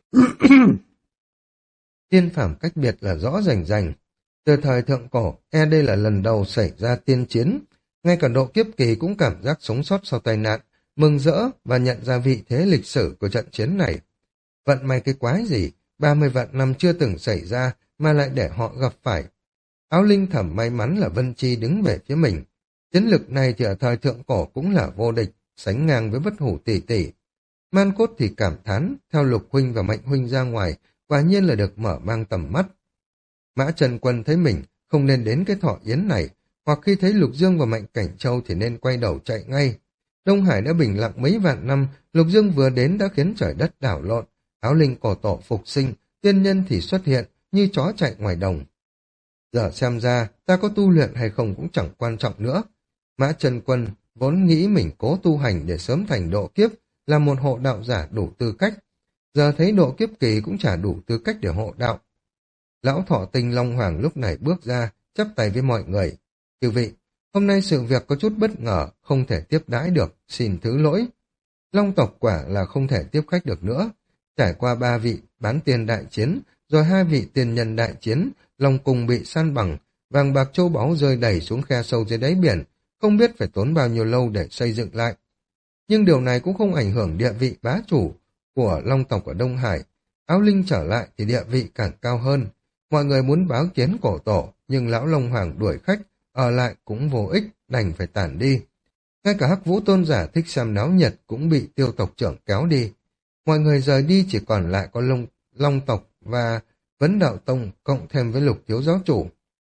Tiên phàm cách biệt là rõ rành rành. Từ thời thượng cổ, đây là lần đầu xảy ra tiên chiến. Ngay cả độ kiếp kỳ cũng cảm giác sống sót sau tai nạn, mừng rỡ và nhận ra vị thế lịch sử của trận chiến này. Vận may cái quái gì, 30 vạn năm chưa từng xảy ra mà lại để họ gặp phải. Áo Linh thầm may mắn là Vân Chi đứng về phía mình. Chiến lực này thì ở thời thượng cổ cũng là vô địch, sánh ngang với Bất Hủ tỷ tỷ. Man Cốt thì cảm thán, theo Lục huynh và Mạnh huynh ra ngoài, quả nhiên là được mở mang tầm mắt. Mã Trần Quân thấy mình không nên đến cái thọ yến này, hoặc khi thấy Lục Dương và Mạnh Cảnh Châu thì nên quay đầu chạy ngay. Đông Hải đã bình lặng mấy vạn năm, Lục Dương vừa đến đã khiến trời đất đảo lộn, Áo Linh cổ tổ phục sinh, tiên nhân thì xuất hiện như chó chạy ngoài đồng. Giờ xem ra, ta có tu luyện hay không cũng chẳng quan trọng nữa. Mã Trần Quân vốn nghĩ mình cố tu hành để sớm thành độ kiếp, là một hộ đạo giả đủ tư cách. Giờ thấy độ kiếp kỳ cũng chả đủ tư cách để hộ đạo. Lão Thọ Tinh Long Hoàng lúc này bước ra, chắp tay với mọi người. Chư vị, hôm nay sự việc có chút bất ngờ, không thể tiếp đãi được, xin thứ lỗi. Long tộc quả là không thể tiếp khách được nữa. Trải qua 3 vị bán tiên đại chiến, rồi 2 vị tiền nhân đại chiến, Long Cung bị san bằng, vàng bạc châu báu rơi đầy xuống khe sâu dưới đáy biển, không biết phải tốn bao nhiêu lâu để xây dựng lại. Nhưng điều này cũng không ảnh hưởng địa vị bá chủ của Long tộc ở Đông Hải. Áo Linh trở lại thì địa vị càng cao hơn. Mọi người muốn báo kiến cổ tổ, nhưng lão Long Hoàng đuổi khách, ở lại cũng vô ích, đành phải tản đi. Ngay cả Hắc Vũ Tôn giả thích xem náo nhiệt cũng bị Tiêu tộc trưởng kéo đi. Mọi người rời đi chỉ còn lại có Long tộc và Vấn Đạo Tông cộng thêm với Lục thiếu giáo chủ.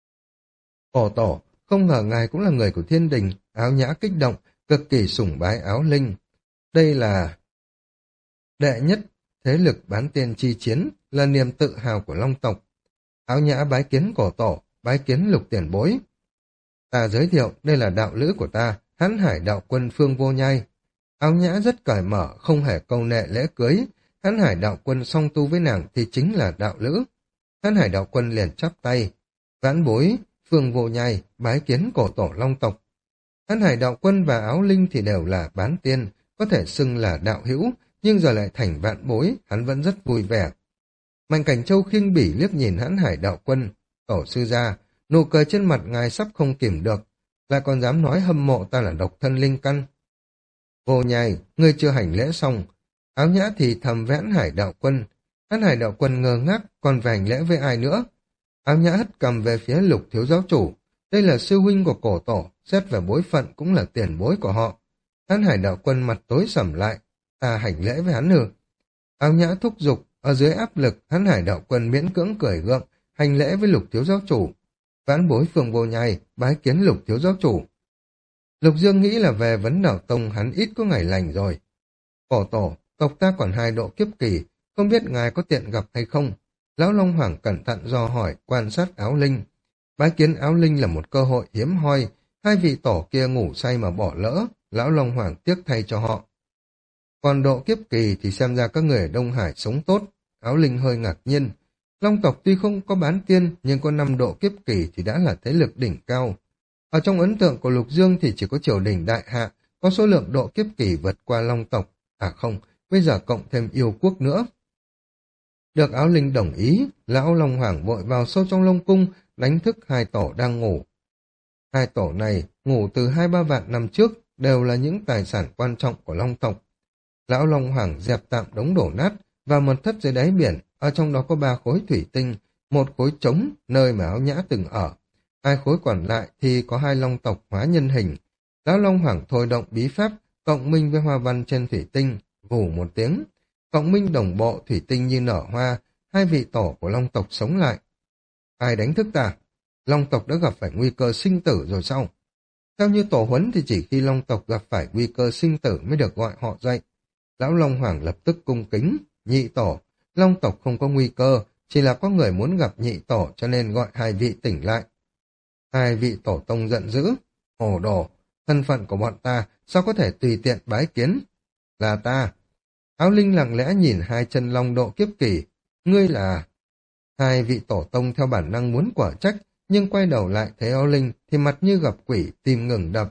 Cổ tổ, không ngờ ngài cũng là người của Thiên Đình, Áo Nhã kích động, cực kỳ sủng bái Áo Linh. Đây là đệ nhất thế lực bán tiên chi chiến, là niềm tự hào của Long tộc. Áo Nhã bái kiến cổ tổ, bái kiến Lục tiền bối. Ta giới thiệu, đây là đạo lữ của ta, Hãn Hải đạo quân Phương Vô Nhai. Áo Nhã rất cởi mở, không hề câu nệ lễ cưới. Hãn Hải đạo quân song tu với nàng thì chính là đạo lữ. Hãn Hải đạo quân liền chắp tay. Vãn bối, Phương Vô Nhai, bái kiến cổ tổ Long tộc. Hãn Hải đạo quân và Áo Linh thì đều là bán tiên, có thể xưng là đạo hữu, nhưng giờ lại thành vạn bối, hắn vẫn rất vui vẻ. Mạnh Cảnh Châu khinh bỉ liếc nhìn Hãn Hải đạo quân. Tổ sư gia, nụ cười trên mặt ngài sắp không kìm được, lại còn dám nói hâm mộ ta là độc thân linh căn. Vô Nhai, ngươi chưa hành lễ xong. Áo Nhã thì thầm với Hãn Hải đạo quân. Hãn Hải đạo quân ngơ ngác, còn về hành lễ với ai nữa? Áo Nhã hất cầm về phía Lục thiếu giáo chủ. Đây là sư huynh của cổ tổ, xét về bối phận cũng là tiền bối của họ. Hãn Hải đạo quân mặt tối sầm lại. Ta hành lễ với hắn ư? Áo Nhã thúc giục, ở dưới áp lực, Hãn Hải đạo quân miễn cưỡng cười gượng, hành lễ với Lục thiếu giáo chủ. Vãn bối Phương Vô Nhai, bái kiến Lục thiếu giáo chủ. Lục Dương nghĩ là về Vấn Đạo Tông hắn ít có ngày lành rồi. Cổ tổ, tộc ta còn 2 độ kiếp kỳ, không biết ngài có tiện gặp hay không? Lão Long Hoàng cẩn thận dò hỏi, quan sát Áo Linh. Bái kiến Áo Linh là một cơ hội hiếm hoi, 2 vị tổ kia ngủ say mà bỏ lỡ, Lão Long Hoàng tiếc thay cho họ. Còn độ kiếp kỳ thì xem ra các người ở Đông Hải sống tốt. Áo Linh hơi ngạc nhiên. Long tộc tuy không có bán tiên, nhưng có 5 độ kiếp kỳ thì đã là thế lực đỉnh cao. Ở trong ấn tượng của Lục Dương thì chỉ có triều đình đại hạ, có số lượng độ kiếp kỳ vượt qua Long tộc. À không, bây giờ cộng thêm yêu quốc nữa. Được Áo Linh đồng ý, lão Long Hoàng vội vào sâu trong Long cung, đánh thức hai tổ đang ngủ. Hai tổ này ngủ từ 2-3 vạn năm trước, đều là những tài sản quan trọng của Long tộc. Lão Long Hoàng dẹp tạm đống đổ nát và mật thất dưới đáy biển, ở trong đó có 3 khối thủy tinh, một khối trống nơi mà Áo Nhã từng ở. 2 khối còn lại thì có 2 long tộc hóa nhân hình. Lão Long Hoàng thôi động bí pháp, cộng minh với hoa văn trên thủy tinh, vù một tiếng. Cộng minh đồng bộ thủy tinh như nở hoa, 2 vị tổ của long tộc sống lại. Ai đánh thức ta? Long tộc đã gặp phải nguy cơ sinh tử rồi sao? Theo như tổ huấn thì chỉ khi long tộc gặp phải nguy cơ sinh tử mới được gọi họ dậy. Lão Long Hoàng lập tức cung kính, nhị tổ, long tộc không có nguy cơ, chỉ là có người muốn gặp nhị tổ cho nên gọi 2 vị tỉnh lại. 2 vị tổ tông giận dữ, hồ đồ, thân phận của bọn ta sao có thể tùy tiện bái kiến? Là ta. Áo Linh lặng lẽ nhìn 2 chân long độ kiếp kỳ, ngươi là... 2 vị tổ tông theo bản năng muốn quả trách, nhưng quay đầu lại thấy Áo Linh thì mặt như gặp quỷ, tim ngừng đập.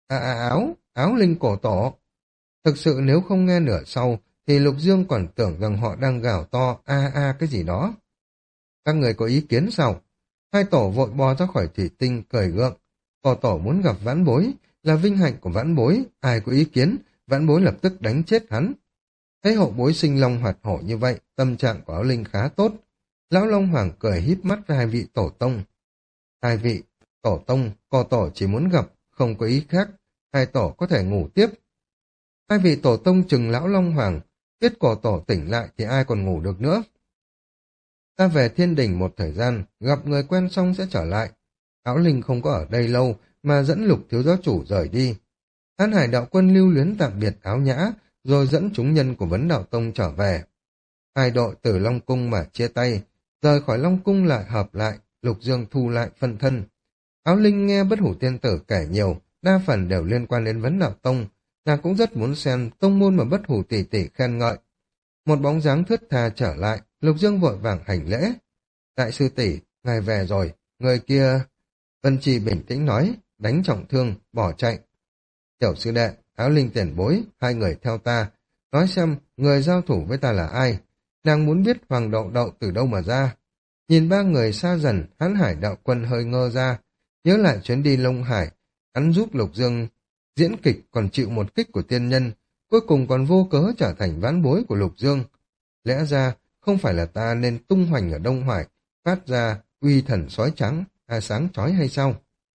Áo Linh cổ tổ. Thực sự nếu không nghe nửa sau, thì Lục Dương còn tưởng rằng họ đang gào to cái gì đó. Các người có ý kiến sao? 2 tổ vội bò ra khỏi thủy tinh, cười gượng. Cổ tổ muốn gặp vãn bối, là vinh hạnh của vãn bối, ai có ý kiến, vãn bối lập tức đánh chết hắn. Thấy hậu bối sinh long hoạt hổ như vậy, tâm trạng của Áo Linh khá tốt. Lão Long Hoàng cười híp mắt với 2 vị tổ tông. 2 vị tổ tông, cổ tổ chỉ muốn gặp, không có ý khác, 2 tổ có thể ngủ tiếp. 2 vị tổ tông chừng Lão Long Hoàng, biết cổ tổ tỉnh lại thì ai còn ngủ được nữa. Ta về thiên đình một thời gian, gặp người quen xong sẽ trở lại. Áo Linh không có ở đây lâu, mà dẫn Lục thiếu giáo chủ rời đi. Hán Hải đạo quân lưu luyến tạm biệt Áo Nhã, rồi dẫn chúng nhân của Vấn Đạo Tông trở về. 2 đội từ Long Cung mà chia tay, rời khỏi Long Cung lại hợp lại, Lục Dương thu lại phân thân. Áo Linh nghe Bất Hủ Tiên Tử kể nhiều, đa phần đều liên quan đến Vấn Đạo Tông, nàng cũng rất muốn xem tông môn mà Bất Hủ tỷ tỷ khen ngợi. Một bóng dáng thướt tha trở lại, Lục Dương vội vàng hành lễ. Đại sư tỷ, ngài về rồi, người kia... Vân Trì bình tĩnh nói, đánh trọng thương, bỏ chạy. Tiểu sư đệ, Áo Linh tiền bối, 2 người theo ta. Nói xem, người giao thủ với ta là ai? Nàng muốn biết Hoàng Đậu Đậu từ đâu mà ra. Nhìn 3 người xa dần, Hán Hải đạo quân hơi ngơ ra. Nhớ lại chuyến đi Long Hải, hắn giúp Lục Dương diễn kịch còn chịu một kích của tiên nhân, cuối cùng còn vô cớ trở thành vãn bối của Lục Dương. Lẽ ra, không phải là ta nên tung hoành ở Đông Hải, phát ra uy thần sói trắng, sáng chói hay sao?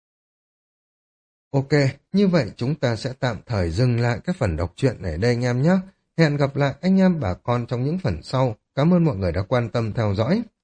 Ok, như vậy chúng ta sẽ tạm thời dừng lại các phần đọc truyện ở đây anh em nhé. Hẹn gặp lại anh em bà con trong những phần sau. Cảm ơn mọi người đã quan tâm theo dõi.